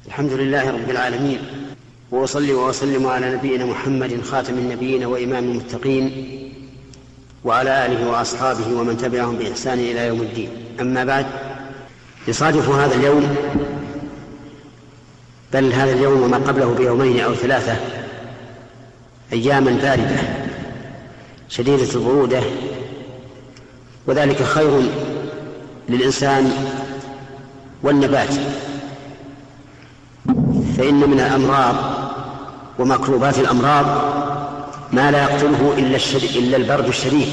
الحمد لله رب العالمين، وأصلي وأسلم على نبينا محمد خاتم النبيين وإمام المتقين، وعلى آله وأصحابه ومن تبعهم بإحسان إلى يوم الدين. أما بعد، يصادف هذا اليوم، بل هذا اليوم وما قبله بيومين أو 3 أياما باردة شديدة البرودة، وذلك خير للإنسان والنبات، فإن من الأمراض ومكروبات الأمراض ما لا يقتله إلا البرد الشديد،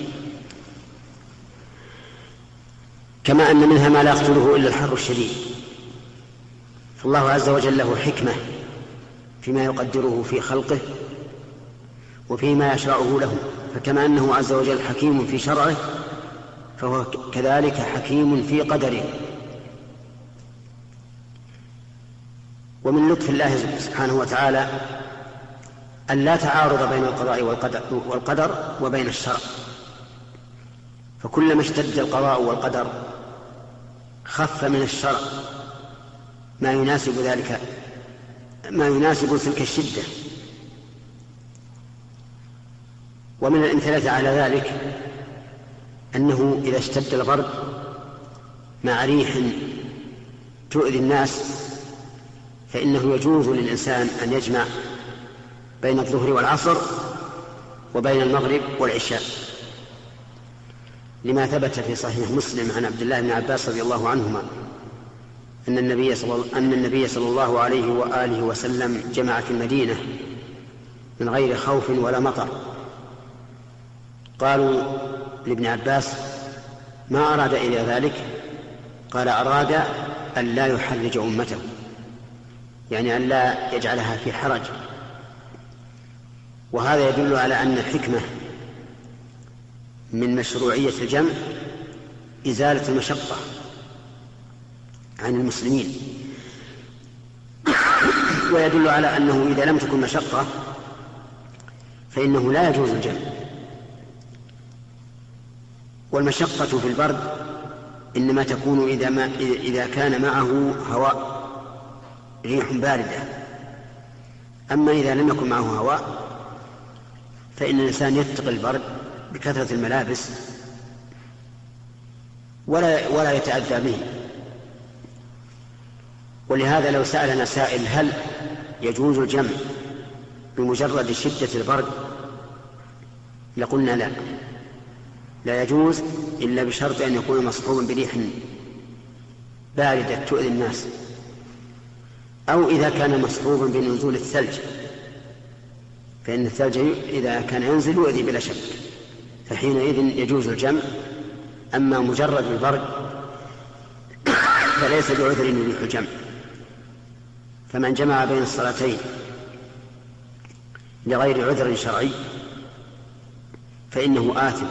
كما أن منها ما لا يقتله إلا الحر الشديد. فالله عز وجل له حكمة فيما يقدره في خلقه وفيما يشرعه له، فكما أنه عز وجل حكيم في شرعه فهو كذلك حكيم في قدره. ومن لطف الله سبحانه وتعالى أن لا تعارض بين القضاء والقدر وبين الشرع، فكلما اشتد القضاء والقدر خف من الشرع ما يناسب تلك الشدة. ومن الأمثلة على ذلك أنه إذا اشتد البرد مع ريح تؤذي الناس فإنه يجوز للإنسان أن يجمع بين الظهر والعصر وبين المغرب والعشاء، لما ثبت في صحيح مسلم عن عبد الله بن عباس رضي الله عنهما أن النبي صلى الله عليه وآله وسلم جمع في المدينة من غير خوف ولا مطر. قالوا لابن عباس: ما أراد إلى ذلك؟ قال: أراد أن لا يحرج أمته، يعني أن لا يجعلها في حرج. وهذا يدل على أن الحكمة من مشروعية الجمع إزالة المشقة عن المسلمين، ويدل على أنه إذا لم تكن مشقة فإنه لا يجوز الجمع. والمشقة في البرد إنما تكون إذا كان معه هواء ريح باردة، أما إذا لم يكن معه هواء فإن الإنسان يتقي البرد بكثرة الملابس ولا يتأذى به. ولهذا لو سألنا سائل هل يجوز الجمع بمجرد شدة البرد لقلنا لا يجوز إلا بشرط أن يكون مصحوبا بريح باردة تؤذي الناس، أو إذا كان مصحوبا بنزول الثلج، فإن الثلج إذا كان ينزل يؤذي بلا شك، فحينئذ يجوز الجمع. أما مجرد البرد فليس بعذر يبيح الجمع. فمن جمع بين الصلاتين لغير عذر شرعي فإنه آثم،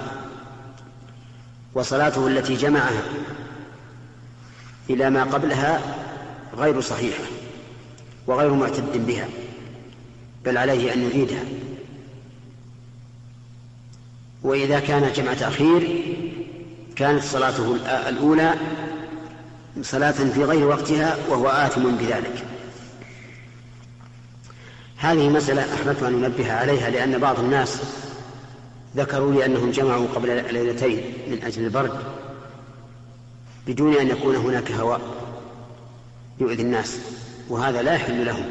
وصلاته التي جمعها إلى ما قبلها غير صحيحة وغير معتد بها، بل عليه أن يعيدها. وإذا كان جمع تأخير كانت صلاته الأولى صلاة في غير وقتها وهو آثم بذلك. هذه مسألة أحببت أن أنبه عليها، لأن بعض الناس ذكروا لي أنهم جمعوا قبل ليلتين من أجل البرد بدون أن يكون هناك هواء يؤذي الناس، وهذا لا يحل لهم.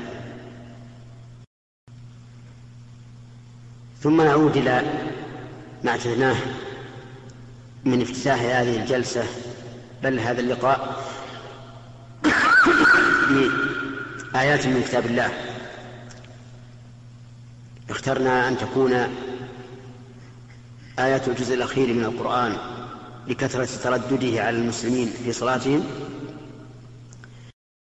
ثم نعود إلى ما اعتدناه من افتتاح هذه الجلسة، بل هذا اللقاء، بآيات من كتاب الله. اخترنا أن تكون آيات الجزء الأخير من القرآن لكثرة تردده على المسلمين في صلاتهم